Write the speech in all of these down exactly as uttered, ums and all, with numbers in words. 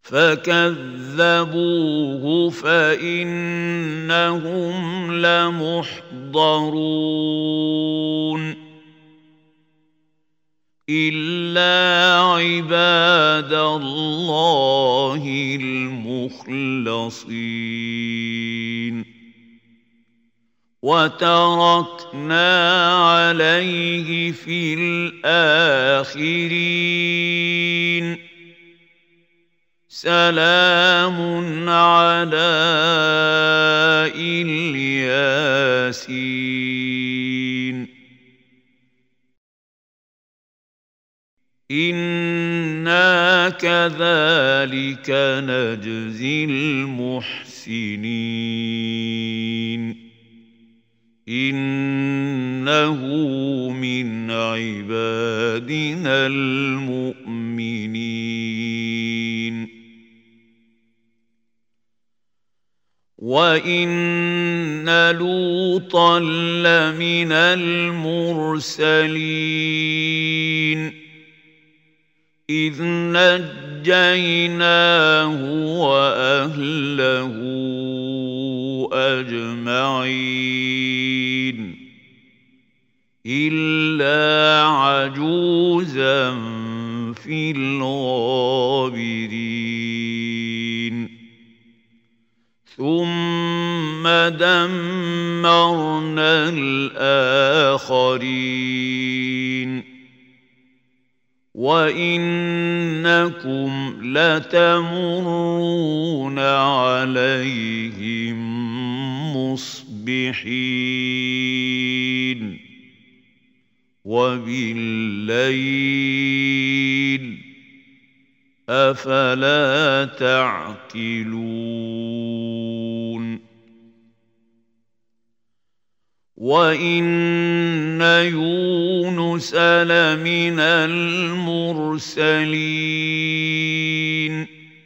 فكذبوه فإنهم لمحضرون إلا عباد الله المخلصين وتركنا عليه في الآخرين سلام على الياسين إنا كذلك نجزي المحسنين إنه من عبادنا المؤمنين وإن لوطا لمن المرسلين إذ نجيناه وأهله أجمعين إلا عجوزا في الغابرين ثم دمرنا الآخرين وإنكم لتمرون عليهم مصبحين وبالليل أفلا تعقلون وإن يونس لمن المرسلين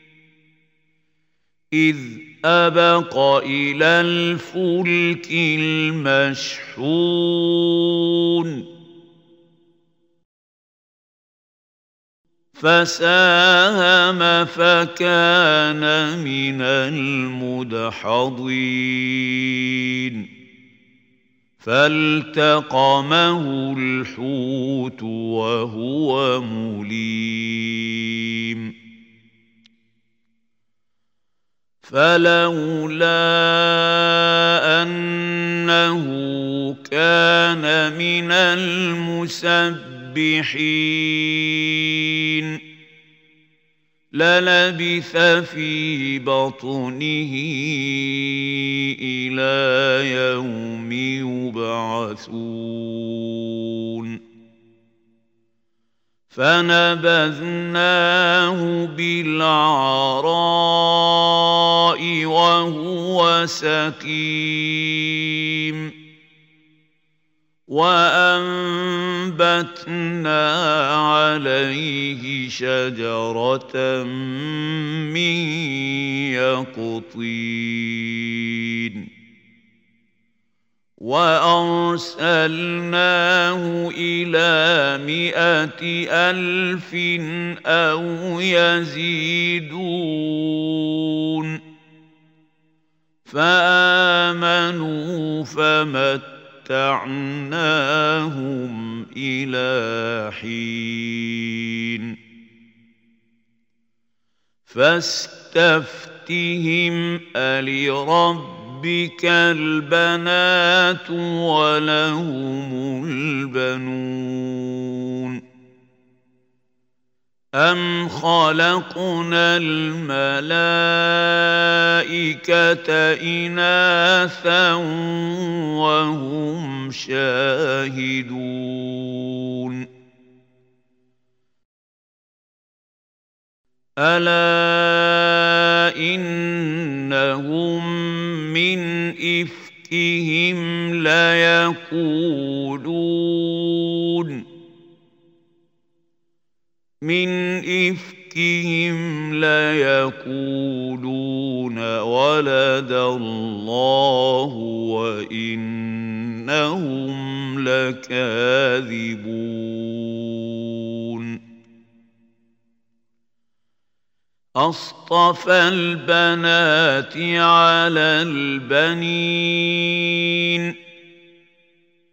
إذ أبق إلى الفلك المشحون فساهم فكان من المدحضين فالتقمه الحوت وهو مليم فلولا أنه كان من المسبحين للبث في بطنه إلى يوم يبعثون فنبذناه بالعراء وهو سقيم وأنبتنا عليه شجرة من يقطين وأرسلناه إلى مائة ألف أو يزيدون فآمنوا فمتعوا متعناهم إلى حين فاستفتهم ألربك البنات ولهم البنون أم خلقنا الملائكة إناثا وهم شاهدون ألا إنهم من إفكهم ليقولون من إفكهم ليقولون ولد الله وإنهم لكاذبون أصطفى البنات على البنين